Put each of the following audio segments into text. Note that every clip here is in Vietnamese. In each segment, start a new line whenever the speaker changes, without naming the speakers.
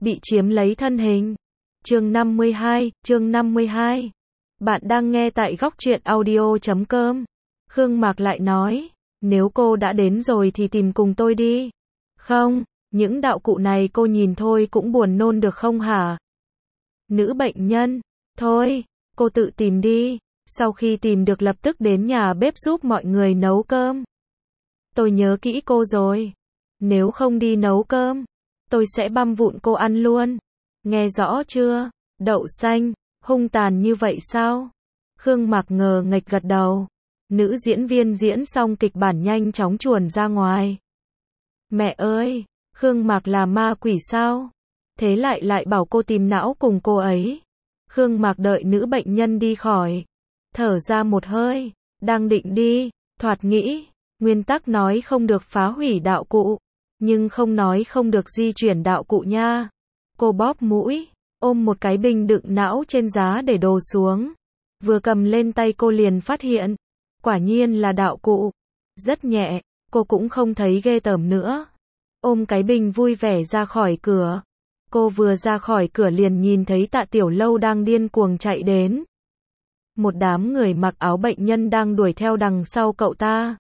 bị chiếm lấy thân hình. Chương 52. Bạn đang nghe tại góc truyện audio.com. Khương Mạc lại nói, nếu cô đã đến rồi thì tìm cùng tôi đi. Không, những đạo cụ này cô nhìn thôi cũng buồn nôn được không hả? Nữ bệnh nhân, thôi, cô tự tìm đi. Sau khi tìm được lập tức đến nhà bếp giúp mọi người nấu cơm. Tôi nhớ kỹ cô rồi. Nếu không đi nấu cơm, tôi sẽ băm vụn cô ăn luôn. Nghe rõ chưa? Đậu xanh, hung tàn như vậy sao? Khương Mạc ngờ nghệch gật đầu. Nữ diễn viên diễn xong kịch bản nhanh chóng chuồn ra ngoài. Mẹ ơi, Khương Mạc là ma quỷ sao? Thế lại bảo cô tìm não cùng cô ấy. Khương Mạc đợi nữ bệnh nhân đi khỏi. Thở ra một hơi, đang định đi, thoạt nghĩ, nguyên tắc nói không được phá hủy đạo cụ, nhưng không nói không được di chuyển đạo cụ nha. Cô bóp mũi, ôm một cái bình đựng não trên giá để đồ xuống. Vừa cầm lên tay cô liền phát hiện, quả nhiên là đạo cụ. Rất nhẹ, cô cũng không thấy ghê tởm nữa. Ôm cái bình vui vẻ ra khỏi cửa. Cô vừa ra khỏi cửa liền nhìn thấy Tạ Tiểu Lâu đang điên cuồng chạy đến. Một đám người mặc áo bệnh nhân đang đuổi theo đằng sau cậu ta.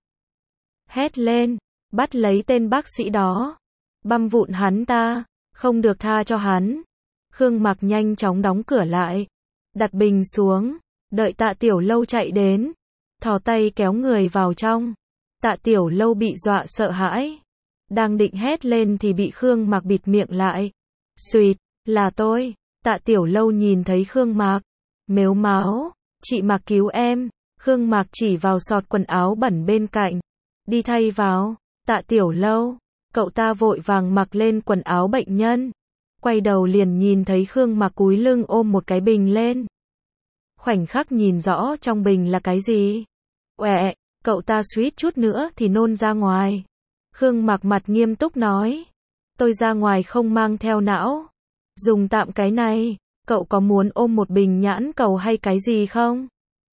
Hét lên, bắt lấy tên bác sĩ đó. Băm vụn hắn ta, không được tha cho hắn. Khương Mạc nhanh chóng đóng cửa lại. Đặt bình xuống, đợi Tạ Tiểu Lâu chạy đến. Thò tay kéo người vào trong. Tạ Tiểu Lâu bị dọa sợ hãi. Đang định hét lên thì bị Khương Mạc bịt miệng lại. Xuyệt, là tôi. Tạ Tiểu Lâu nhìn thấy Khương Mạc. Mếu máo, chị Mạc cứu em. Khương Mạc chỉ vào xọt quần áo bẩn bên cạnh. Đi thay vào. Tạ Tiểu Lâu. Cậu ta vội vàng mặc lên quần áo bệnh nhân. Quay đầu liền nhìn thấy Khương Mạc cúi lưng ôm một cái bình lên. Khoảnh khắc nhìn rõ trong bình là cái gì. Uẹ, cậu ta suýt chút nữa thì nôn ra ngoài. Khương Mạc mặt nghiêm túc nói. Tôi ra ngoài không mang theo não. Dùng tạm cái này. Cậu có muốn ôm một bình nhãn cầu hay cái gì không?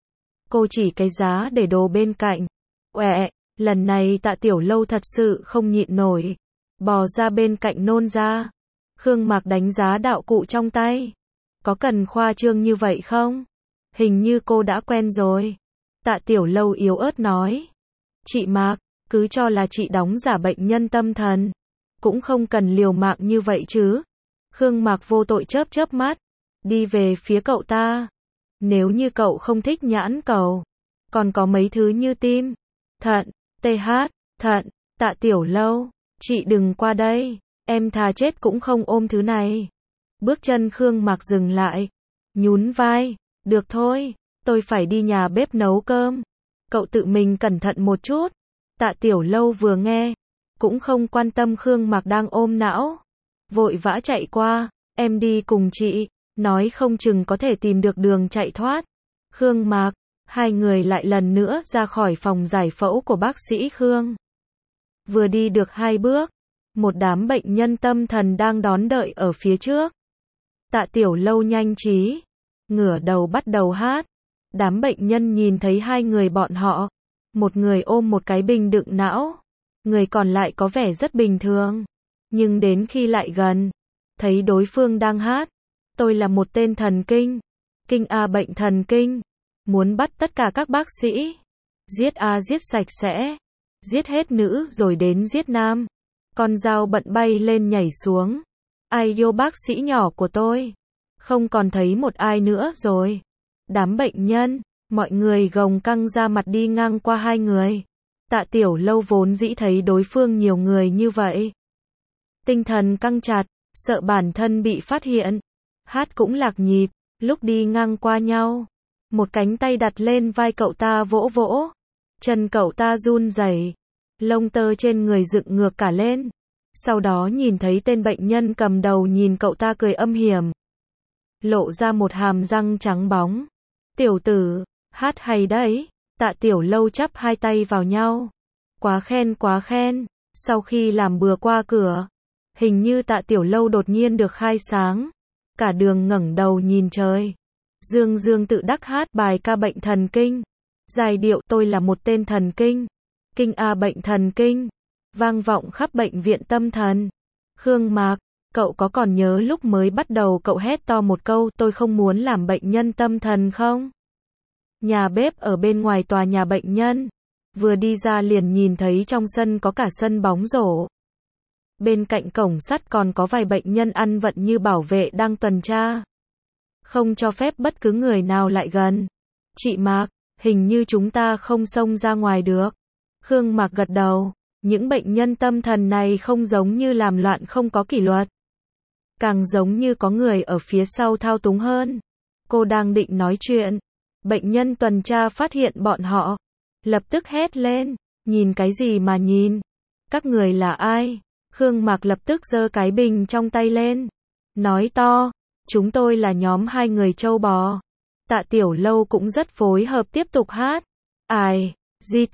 Cô chỉ cái giá để đồ bên cạnh. Uẹ, lần này Tạ Tiểu Lâu thật sự không nhịn nổi. Bò ra bên cạnh nôn ra. Khương Mạc đánh giá đạo cụ trong tay. Có cần khoa trương như vậy không? Hình như cô đã quen rồi. Tạ Tiểu Lâu yếu ớt nói. Chị Mạc, cứ cho là chị đóng giả bệnh nhân tâm thần. Cũng không cần liều mạng như vậy chứ. Khương Mạc vô tội chớp mắt. Đi về phía cậu ta. Nếu như cậu không thích nhãn cầu. Còn có mấy thứ như tim, thận, TH, thận. Tạ Tiểu Lâu, chị đừng qua đây. Em thà chết cũng không ôm thứ này. Bước chân Khương Mạc dừng lại. Nhún vai. Được thôi, tôi phải đi nhà bếp nấu cơm. Cậu tự mình cẩn thận một chút. Tạ Tiểu Lâu vừa nghe, cũng không quan tâm Khương Mạc đang ôm não. Vội vã chạy qua, em đi cùng chị, nói không chừng có thể tìm được đường chạy thoát. Khương Mạc, hai người lại lần nữa ra khỏi phòng giải phẫu của bác sĩ Khương. Vừa đi được 2 bước, một đám bệnh nhân tâm thần đang đón đợi ở phía trước. Tạ Tiểu Lâu nhanh trí, ngửa đầu bắt đầu hát. Đám bệnh nhân nhìn thấy hai người bọn họ. Một người ôm một cái bình đựng não. Người còn lại có vẻ rất bình thường. Nhưng đến khi lại gần, thấy đối phương đang hát. Tôi là một tên thần kinh. Kinh A bệnh thần kinh. Muốn bắt tất cả các bác sĩ. Giết A giết sạch sẽ. Giết hết nữ rồi đến giết nam. Con dao bận bay lên nhảy xuống. Ai yêu bác sĩ nhỏ của tôi. Không còn thấy một ai nữa rồi. Đám bệnh nhân, mọi người gồng căng ra mặt đi ngang qua hai người. Tạ Tiểu Lâu vốn dĩ thấy đối phương nhiều người như vậy. Tinh thần căng chặt, sợ bản thân bị phát hiện. Hát cũng lạc nhịp, lúc đi ngang qua nhau. Một cánh tay đặt lên vai cậu ta vỗ vỗ. Chân cậu ta run rẩy, lông tơ trên người dựng ngược cả lên. Sau đó nhìn thấy tên bệnh nhân cầm đầu nhìn cậu ta cười âm hiểm. Lộ ra một hàm răng trắng bóng. Tiểu tử, hát hay đấy. Tạ Tiểu Lâu chắp hai tay vào nhau. Quá khen quá khen. Sau khi làm bừa qua cửa, hình như Tạ Tiểu Lâu đột nhiên được khai sáng. Cả đường ngẩng đầu nhìn trời. Dương dương tự đắc hát bài ca bệnh thần kinh. Giai điệu tôi là một tên thần kinh. Kinh A bệnh thần kinh. Vang vọng khắp bệnh viện tâm thần. Khương Mạc, Cậu có còn nhớ lúc mới bắt đầu cậu hét to một câu tôi không muốn làm bệnh nhân tâm thần không? Nhà bếp ở bên ngoài tòa nhà bệnh nhân. Vừa đi ra liền nhìn thấy trong sân có cả sân bóng rổ. Bên cạnh cổng sắt còn có vài bệnh nhân ăn vận như bảo vệ đang tuần tra. Không cho phép bất cứ người nào lại gần. Chị Mạc, hình như chúng ta không xông ra ngoài được. Khương Mạc gật đầu. Những bệnh nhân tâm thần này không giống như làm loạn không có kỷ luật. Càng giống như có người ở phía sau thao túng hơn. Cô đang định nói chuyện. Bệnh nhân tuần tra phát hiện bọn họ. Lập tức hét lên. Nhìn cái gì mà nhìn? Các người là ai? Khương Mạc lập tức giơ cái bình trong tay lên. Nói to. Chúng tôi là nhóm 2 người trâu bò. Tạ Tiểu Lâu cũng rất phối hợp tiếp tục hát. Ai? GT.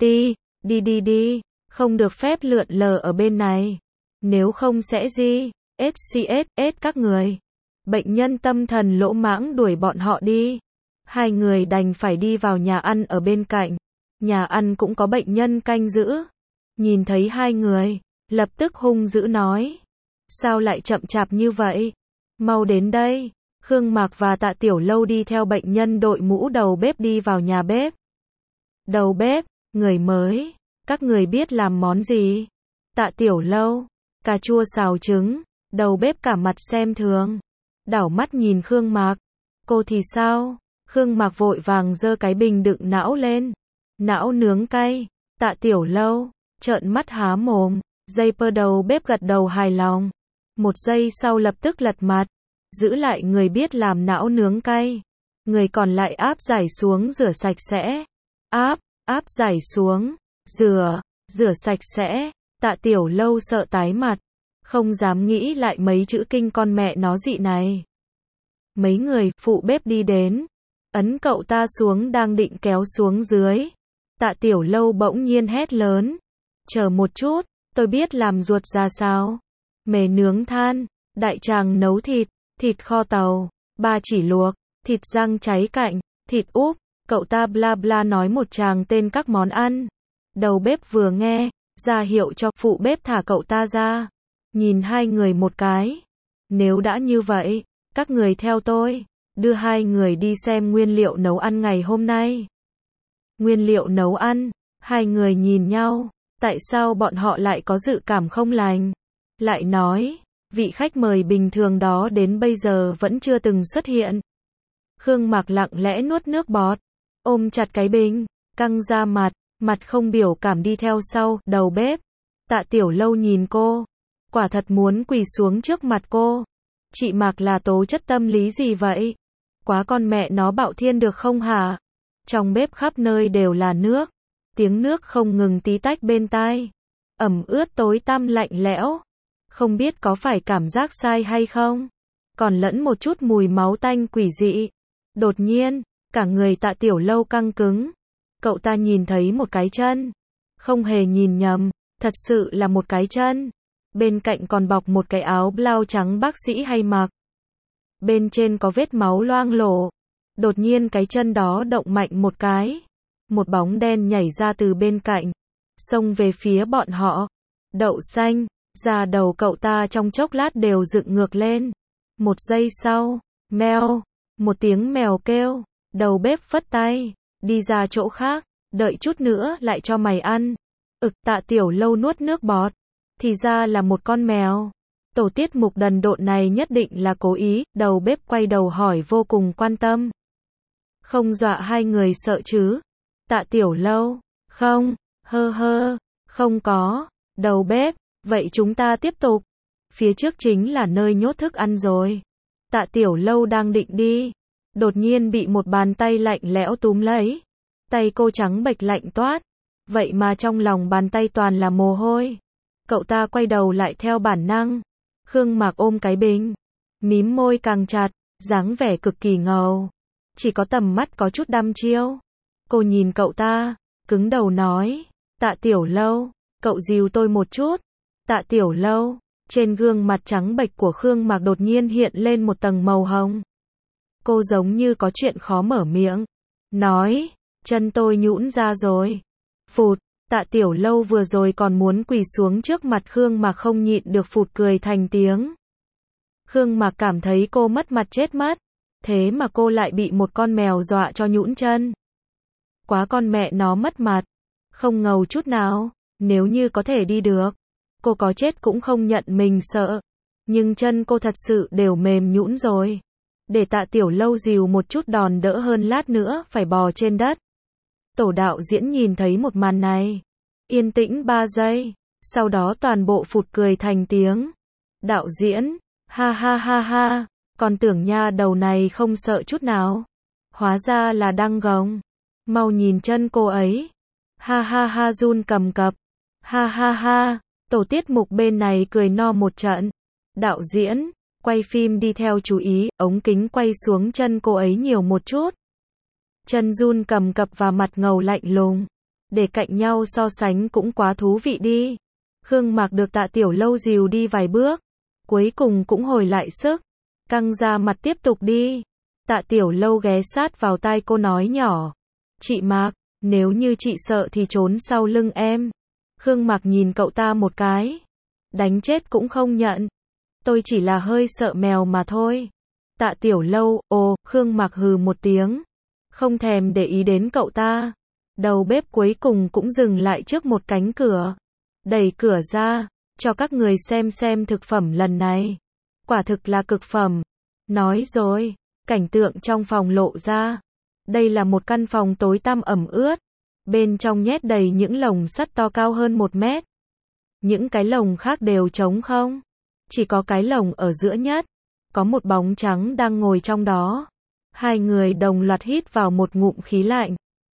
Đi. Không được phép lượn lờ ở bên này. Nếu không sẽ gì? SCSS các người. Bệnh nhân tâm thần lỗ mãng đuổi bọn họ đi. 2 người đành phải đi vào nhà ăn ở bên cạnh. Nhà ăn cũng có bệnh nhân canh giữ. Nhìn thấy 2 người, lập tức hung dữ nói. Sao lại chậm chạp như vậy? Mau đến đây. Khương Mạc và Tạ Tiểu Lâu đi theo bệnh nhân đội mũ đầu bếp đi vào nhà bếp. Đầu bếp, người mới. Các người biết làm món gì? Tạ Tiểu Lâu, cà chua xào trứng. Đầu bếp cả mặt xem thường. Đảo mắt nhìn Khương Mạc. Cô thì sao? Khương Mạc vội vàng giơ cái bình đựng não lên. Não nướng cay. Tạ Tiểu Lâu, trợn mắt há mồm. Dây đầu bếp gật đầu hài lòng. 1 giây sau lập tức lật mặt. Giữ lại người biết làm não nướng cay. Người còn lại áp giải xuống rửa sạch sẽ. Áp giải xuống. Rửa sạch sẽ. Tạ Tiểu Lâu sợ tái mặt. Không dám nghĩ lại mấy chữ kinh con mẹ nó dị này. Mấy người phụ bếp đi đến. Ấn cậu ta xuống đang định kéo xuống dưới. Tạ Tiểu Lâu bỗng nhiên hét lớn. Chờ một chút, tôi biết làm ruột ra sao. Mề nướng than, đại tràng nấu thịt, thịt kho tàu, ba chỉ luộc, thịt rang cháy cạnh, thịt úp. Cậu ta bla bla nói một tràng tên các món ăn. Đầu bếp vừa nghe, ra hiệu cho phụ bếp thả cậu ta ra. Nhìn 2 người một cái. Nếu đã như vậy, các người theo tôi. Đưa 2 người đi xem nguyên liệu nấu ăn ngày hôm nay. Nguyên liệu nấu ăn. 2 người nhìn nhau. Tại sao bọn họ lại có dự cảm không lành? Lại nói, vị khách mời bình thường đó đến bây giờ vẫn chưa từng xuất hiện. Khương Mạc lặng lẽ nuốt nước bọt. Ôm chặt cái bình, căng ra mặt không biểu cảm đi theo sau, đầu bếp. Tạ Tiểu Lâu nhìn cô. Quả thật muốn quỳ xuống trước mặt cô. Chị Mạc là tố chất tâm lý gì vậy? Quá con mẹ nó bạo thiên được không hả? Trong bếp khắp nơi đều là nước. Tiếng nước không ngừng tí tách bên tai. Ẩm ướt tối tăm lạnh lẽo. Không biết có phải cảm giác sai hay không? Còn lẫn một chút mùi máu tanh quỷ dị. Đột nhiên, cả người Tạ Tiểu Lâu căng cứng. Cậu ta nhìn thấy một cái chân. Không hề nhìn nhầm, thật sự là một cái chân. Bên cạnh còn bọc một cái áo blau trắng bác sĩ hay mặc. Bên trên có vết máu loang lổ. Đột nhiên cái chân đó động mạnh một cái. Một bóng đen nhảy ra từ bên cạnh. Xông về phía bọn họ. Đậu xanh, da đầu cậu ta trong chốc lát đều dựng ngược lên. 1 giây sau, meo, một tiếng mèo kêu. Đầu bếp phất tay, đi ra chỗ khác, đợi chút nữa lại cho mày ăn. Tạ Tiểu Lâu nuốt nước bọt. Thì ra là một con mèo. Tổ tiết mục đần độn này nhất định là cố ý. Đầu bếp quay đầu hỏi vô cùng quan tâm. Không dọa 2 người sợ chứ? Tạ Tiểu Lâu, không, không có. Đầu bếp, vậy chúng ta tiếp tục. Phía trước chính là nơi nhốt thức ăn rồi. Tạ Tiểu Lâu đang định đi. Đột nhiên bị một bàn tay lạnh lẽo túm lấy. Tay cô trắng bệch lạnh toát. Vậy mà trong lòng bàn tay toàn là mồ hôi. Cậu ta quay đầu lại theo bản năng. Khương Mạc ôm cái bình. Mím môi càng chặt, dáng vẻ cực kỳ ngầu. Chỉ có tầm mắt có chút đăm chiêu. Cô nhìn cậu ta, cứng đầu nói. Tạ Tiểu Lâu, cậu dìu tôi một chút. Tạ Tiểu Lâu, trên gương mặt trắng bệch của Khương Mạc đột nhiên hiện lên một tầng màu hồng. Cô giống như có chuyện khó mở miệng. Nói, chân tôi nhũn ra rồi. Phụt, Tạ Tiểu Lâu vừa rồi còn muốn quỳ xuống trước mặt Khương Mạc không nhịn được phụt cười thành tiếng. Khương Mạc cảm thấy cô mất mặt chết mất. Thế mà cô lại bị một con mèo dọa cho nhũn chân. Quá con mẹ nó mất mặt. Không ngầu chút nào. Nếu như có thể đi được, cô có chết cũng không nhận mình sợ. Nhưng chân cô thật sự đều mềm nhũn rồi. Để Tạ Tiểu Lâu dìu một chút đòn đỡ hơn lát nữa phải bò trên đất. Tổ đạo diễn nhìn thấy một màn này. Yên tĩnh 3 giây. Sau đó toàn bộ phụt cười thành tiếng. Đạo diễn, ha ha ha ha, còn tưởng nha đầu này không sợ chút nào. Hóa ra là đang gồng. Mau nhìn chân cô ấy. Ha ha ha run cầm cập. Ha ha ha, tổ tiết mục bên này cười no một trận. Đạo diễn, quay phim đi theo chú ý, ống kính quay xuống chân cô ấy nhiều một chút. Chân run cầm cập và mặt ngầu lạnh lùng. Để cạnh nhau so sánh cũng quá thú vị đi. Khương Mạc được Tạ Tiểu Lâu dìu đi vài bước. Cuối cùng cũng hồi lại sức. Căng ra mặt tiếp tục đi. Tạ Tiểu Lâu ghé sát vào tai cô nói nhỏ. Chị Mạc, nếu như chị sợ thì trốn sau lưng em. Khương Mạc nhìn cậu ta một cái. Đánh chết cũng không nhận. Tôi chỉ là hơi sợ mèo mà thôi. Tạ Tiểu Lâu, Khương Mạc hừ một tiếng. Không thèm để ý đến cậu ta. Đầu bếp cuối cùng cũng dừng lại trước một cánh cửa. Đẩy cửa ra, cho các người xem thực phẩm lần này. Quả thực là cực phẩm. Nói rồi, cảnh tượng trong phòng lộ ra. Đây là một căn phòng tối tăm ẩm ướt. Bên trong nhét đầy những lồng sắt to cao hơn 1 mét. Những cái lồng khác đều trống không. Chỉ có cái lồng ở giữa nhất. Có một bóng trắng đang ngồi trong đó. Hai người đồng loạt hít vào một ngụm khí lạnh.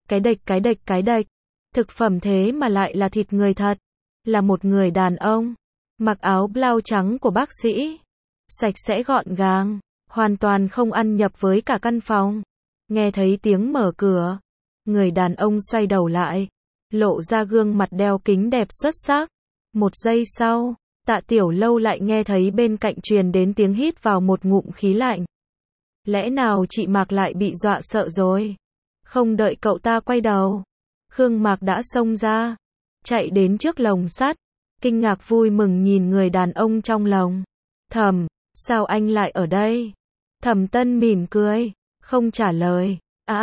Cái đệch. Thực phẩm thế mà lại là thịt người thật. Là một người đàn ông. Mặc áo blau trắng của bác sĩ. Sạch sẽ gọn gàng. Hoàn toàn không ăn nhập với cả căn phòng. Nghe thấy tiếng mở cửa. Người đàn ông xoay đầu lại. Lộ ra gương mặt đeo kính đẹp xuất sắc. 1 giây sau, Tạ Tiểu Lâu lại nghe thấy bên cạnh truyền đến tiếng hít vào một ngụm khí lạnh. Lẽ nào chị Mạc lại bị dọa sợ rồi? Không đợi cậu ta quay đầu. Khương Mạc đã xông ra. Chạy đến trước lồng sắt. Kinh ngạc vui mừng nhìn người đàn ông trong lồng. Thẩm, sao anh lại ở đây? Thẩm Tân mỉm cười. Không trả lời.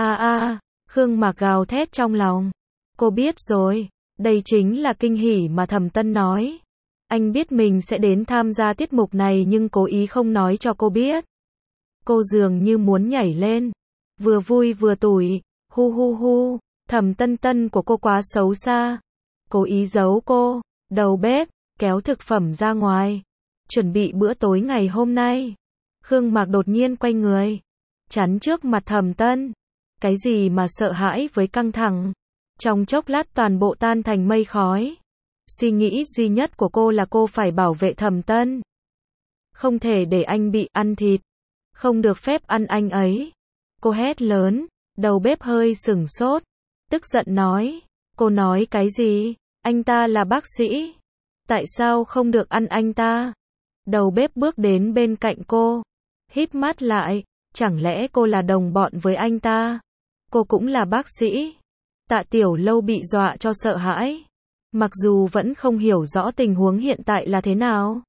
Khương Mạc gào thét trong lòng. Cô biết rồi. Đây chính là kinh hỉ mà Thẩm Tân nói. Anh biết mình sẽ đến tham gia tiết mục này nhưng cố ý không nói cho cô biết. Cô dường như muốn nhảy lên. Vừa vui vừa tủi. Hu hu hu. Thẩm Tân Tân của cô quá xấu xa. Cố ý giấu cô. Đầu bếp, kéo thực phẩm ra ngoài. Chuẩn bị bữa tối ngày hôm nay. Khương Mạc đột nhiên quay người. Chắn trước mặt Thẩm Tân. Cái gì mà sợ hãi với căng thẳng. Trong chốc lát toàn bộ tan thành mây khói. Suy nghĩ duy nhất của cô là cô phải bảo vệ Thẩm Tân. Không thể để anh bị ăn thịt. Không được phép ăn anh ấy. Cô hét lớn. Đầu bếp hơi sửng sốt. Tức giận nói. Cô nói cái gì? Anh ta là bác sĩ. Tại sao không được ăn anh ta? Đầu bếp bước đến bên cạnh cô. Híp mắt lại. Chẳng lẽ cô là đồng bọn với anh ta? Cô cũng là bác sĩ. Tạ Tiểu Lâu bị dọa cho sợ hãi. Mặc dù vẫn không hiểu rõ tình huống hiện tại là thế nào.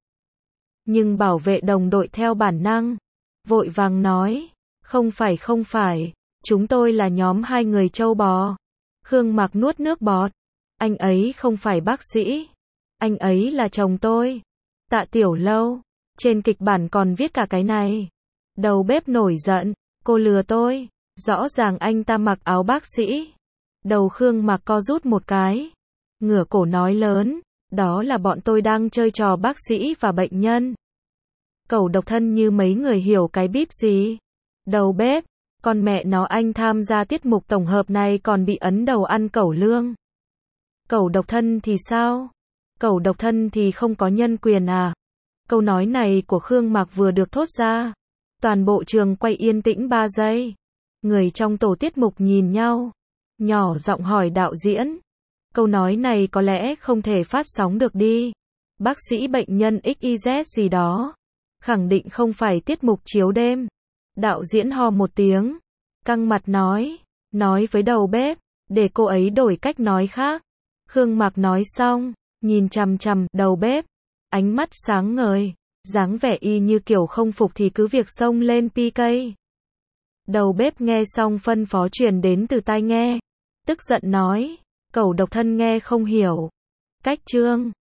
Nhưng bảo vệ đồng đội theo bản năng. Vội vàng nói. Không phải. Chúng tôi là nhóm 2 người trâu bò. Khương Mạc nuốt nước bọt. Anh ấy không phải bác sĩ. Anh ấy là chồng tôi. Tạ Tiểu Lâu. Trên kịch bản còn viết cả cái này. Đầu bếp nổi giận. Cô lừa tôi. Rõ ràng anh ta mặc áo bác sĩ. Đầu Khương Mạc co rút một cái. Ngửa cổ nói lớn. Đó là bọn tôi đang chơi trò bác sĩ và bệnh nhân. Cẩu độc thân như mấy người hiểu cái bíp gì. Đầu bếp. Con mẹ nó anh tham gia tiết mục tổng hợp này còn bị ấn đầu ăn cẩu lương. Cẩu độc thân thì sao? Cẩu độc thân thì không có nhân quyền à? Câu nói này của Khương Mạc vừa được thốt ra. Toàn bộ trường quay yên tĩnh 3 giây. Người trong tổ tiết mục nhìn nhau. Nhỏ giọng hỏi đạo diễn. Câu nói này có lẽ không thể phát sóng được đi. Bác sĩ bệnh nhân XYZ gì đó. Khẳng định không phải tiết mục chiếu đêm. Đạo diễn ho một tiếng. Căng mặt nói. Nói với đầu bếp. Để cô ấy đổi cách nói khác. Khương Mạc nói xong. Nhìn chằm chằm đầu bếp. Ánh mắt sáng ngời. Dáng vẻ y như kiểu không phục thì cứ việc xông lên PK. Đầu bếp nghe xong phân phó truyền đến từ tai nghe. Tức giận nói, cẩu độc thân nghe không hiểu. Cách chương